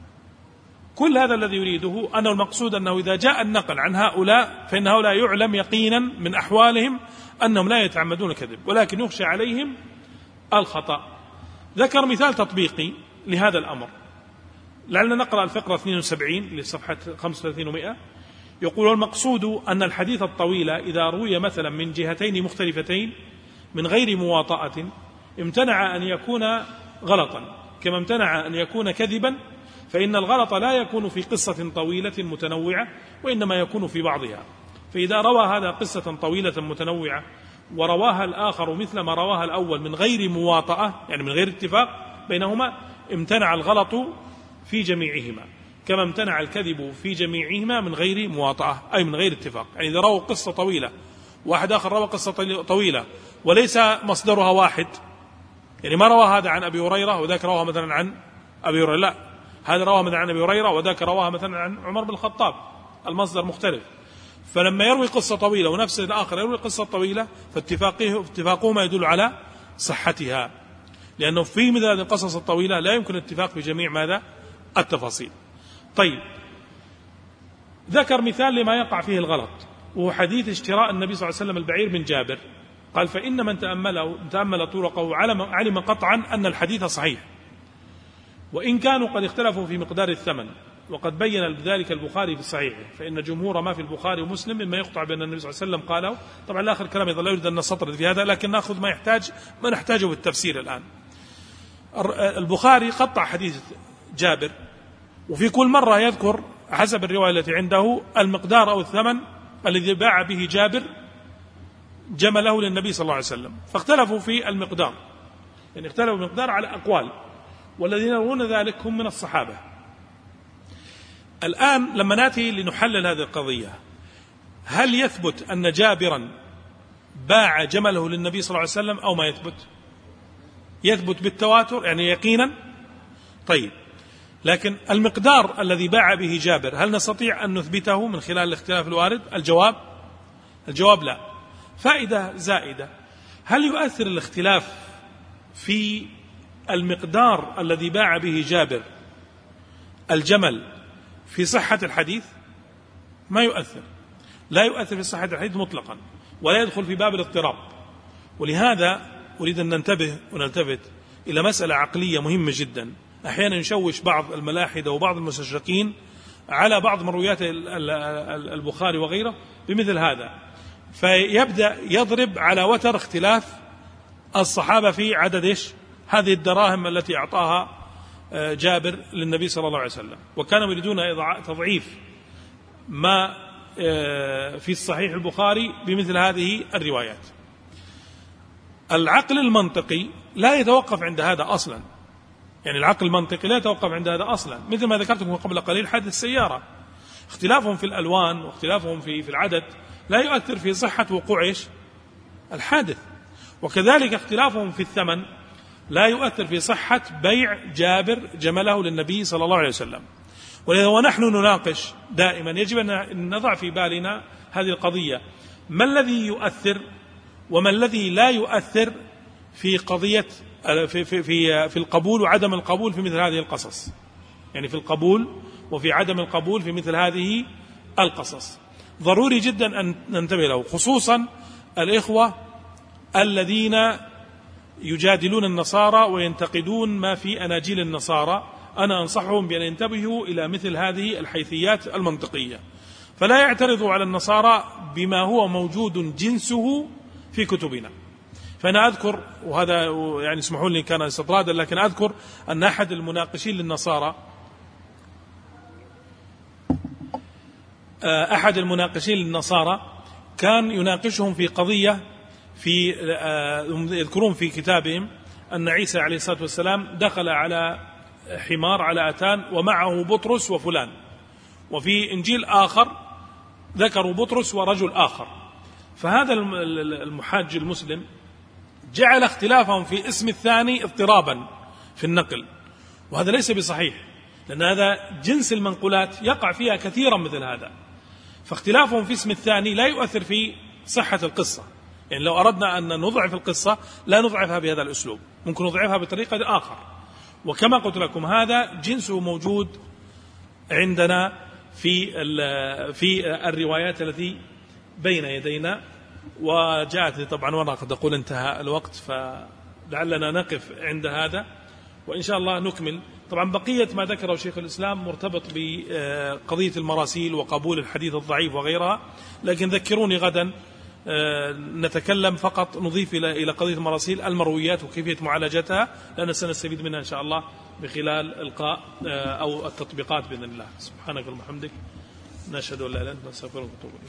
كل هذا الذي يريده أنه المقصود أنه إذا جاء النقل عن هؤلاء فإن هؤلاء يعلم يقينا من أحوالهم أنهم لا يتعمدون الكذب، ولكن يخشى عليهم الخطأ. ذكر مثال تطبيقي لهذا الأمر، لعلنا نقرأ الفقرة اثنين وسبعين لصفحة خمسة وثلاثين ومئة. يقول: المقصود أن الحديث الطويل إذا روي مثلا من جهتين مختلفتين من غير مواطأة امتنع أن يكون غلطا كما امتنع أن يكون كذبا، فإن الغلط لا يكون في قصة طويلة متنوعة وإنما يكون في بعضها. فإذا روى هذا قصة طويلة متنوعة ورواها الآخر مثل ما رواها الأول من غير مواطأة، يعني من غير اتفاق بينهما، امتنع الغلط في جميعهما كما امتنع الكذب في جميعهما من غير مواطأة، أي من غير اتفاق. يعني إذا روى قصة طويلة واحد آخر روى قصة طويلة وليس مصدرها واحد، يعني ما روى هذا عن أبي هريرة وذاك رواها مثلا عن أبي هريرة، لا، هذا رواها مثلا عن أبي هريرة وذاك رواها مثلا عن عمر بن الخطاب، المصدر مختلف. فلما يروي قصة طويلة ونفس الآخر يروي قصة طويلة فاتفاقهما يدل على صحتها، لأنه في مثل هذه القصص الطويلة لا يمكن الاتفاق في جميع ماذا؟ التفاصيل. طيب، ذكر مثال لما يقع فيه الغلط، وهو حديث اشتراء النبي صلى الله عليه وسلم البعير من جابر. قال: فإن من تأمله تأمل طرقه علم قطعا أن الحديث صحيح، وإن كانوا قد اختلفوا في مقدار الثمن، وقد بين ذلك البخاري في صحيحه، فإن جمهور ما في البخاري ومسلم مما يقطع بأن النبي صلى الله عليه وسلم قاله. طبعا الآخر كلام يظل لا يريد أن نسطر في هذا، لكن نأخذ ما يحتاج ما نحتاجه بالتفسير الآن. البخاري قطع حديث جابر، وفي كل مرة يذكر حسب الرواية التي عنده المقدار أو الثمن الذي باع به جابر جمله للنبي صلى الله عليه وسلم، فاختلفوا في المقدار، يعني اختلفوا المقدار على أقوال، والذين يرون ذلك هم من الصحابة. الآن لما نأتي لنحلل هذه القضية، هل يثبت أن جابرا باع جمله للنبي صلى الله عليه وسلم أو ما يثبت؟ يثبت بالتواتر، يعني يقينا. طيب، لكن المقدار الذي باع به جابر هل نستطيع أن نثبته من خلال الاختلاف الوارد؟ الجواب الجواب لا. فائدة زائدة: هل يؤثر الاختلاف في المقدار الذي باع به جابر الجمل في صحة الحديث؟ ما يؤثر، لا يؤثر في صحة الحديث مطلقا، ولا يدخل في باب الاضطراب. ولهذا أريد أن ننتبه ونلتفت إلى مسألة عقلية مهمة جدا أحيانا يشوش بعض الملاحدة وبعض المستشرقين على بعض مرويات البخاري وغيره بمثل هذا، فيبدأ يضرب على وتر اختلاف الصحابة في عدد إيش هذه الدراهم التي أعطاها جابر للنبي صلى الله عليه وسلم، وكانوا يريدون تضعيف ما في الصحيح البخاري بمثل هذه الروايات. العقل المنطقي لا يتوقف عند هذا أصلا، يعني العقل المنطقي لا يتوقف عند هذا أصلا، مثل ما ذكرتكم قبل قليل حادث السيارة، اختلافهم في الألوان واختلافهم في في العدد لا يؤثر في صحة وقوع إيش الحادث، وكذلك اختلافهم في الثمن لا يؤثر في صحة بيع جابر جمله للنبي صلى الله عليه وسلم. ولذا ونحن نناقش دائما يجب أن نضع في بالنا هذه القضية، ما الذي يؤثر وما الذي لا يؤثر في قضية في, في, في, في القبول وعدم القبول في مثل هذه القصص، يعني في القبول وفي عدم القبول في مثل هذه القصص ضروري جدا أن ننتبه له، خصوصا الإخوة الذين يجادلون النصارى وينتقدون ما في أناجيل النصارى. أنا أنصحهم بأن ينتبهوا إلى مثل هذه الحيثيات المنطقية، فلا يعترضوا على النصارى بما هو موجود جنسه في كتبنا. فأنا أذكر، وهذا يعني اسمحوا لي كان استطرادا، لكن أذكر أن أحد المناقشين للنصارى أحد المناقشين للنصارى كان يناقشهم في قضية في يذكرون في كتابهم أن عيسى عليه الصلاة والسلام دخل على حمار على أتان ومعه بطرس وفلان، وفي إنجيل آخر ذكروا بطرس ورجل آخر. فهذا المحاج المسلم جعل اختلافهم في اسم الثاني اضطرابا في النقل، وهذا ليس بصحيح، لأن هذا جنس المنقولات يقع فيها كثيرا مثل هذا، فاختلافهم في اسم الثاني لا يؤثر في صحة القصة. يعني لو أردنا أن نضعف القصة لا نضعفها بهذا الأسلوب، ممكن نضعفها بطريقة آخر. وكما قلت لكم هذا جنسه موجود عندنا في في الروايات التي بين يدينا، وجاءت طبعا وانا قد أقول انتهى الوقت، فلعلنا نقف عند هذا وإن شاء الله نكمل. طبعا بقية ما ذكره شيخ الإسلام مرتبط بقضية المراسيل وقبول الحديث الضعيف وغيرها، لكن ذكروني غدا نتكلم فقط نضيف إلى قضية المراسيل المرويات وكيفية معالجتها، لأننا سنستفيد منها إن شاء الله بخلال إلقاء أو التطبيقات بإذن الله. سبحانك اللهم وبحمدك، نشهد أن لا إله إلا أنت، نستغفرك ونتوب إليك.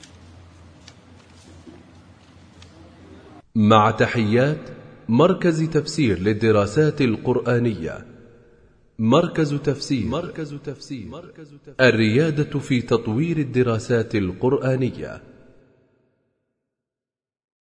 مع تحيات مركز تفسير للدراسات القرآنية. مركز تفسير. مركز تفسير. الريادة في تطوير الدراسات القرآنية.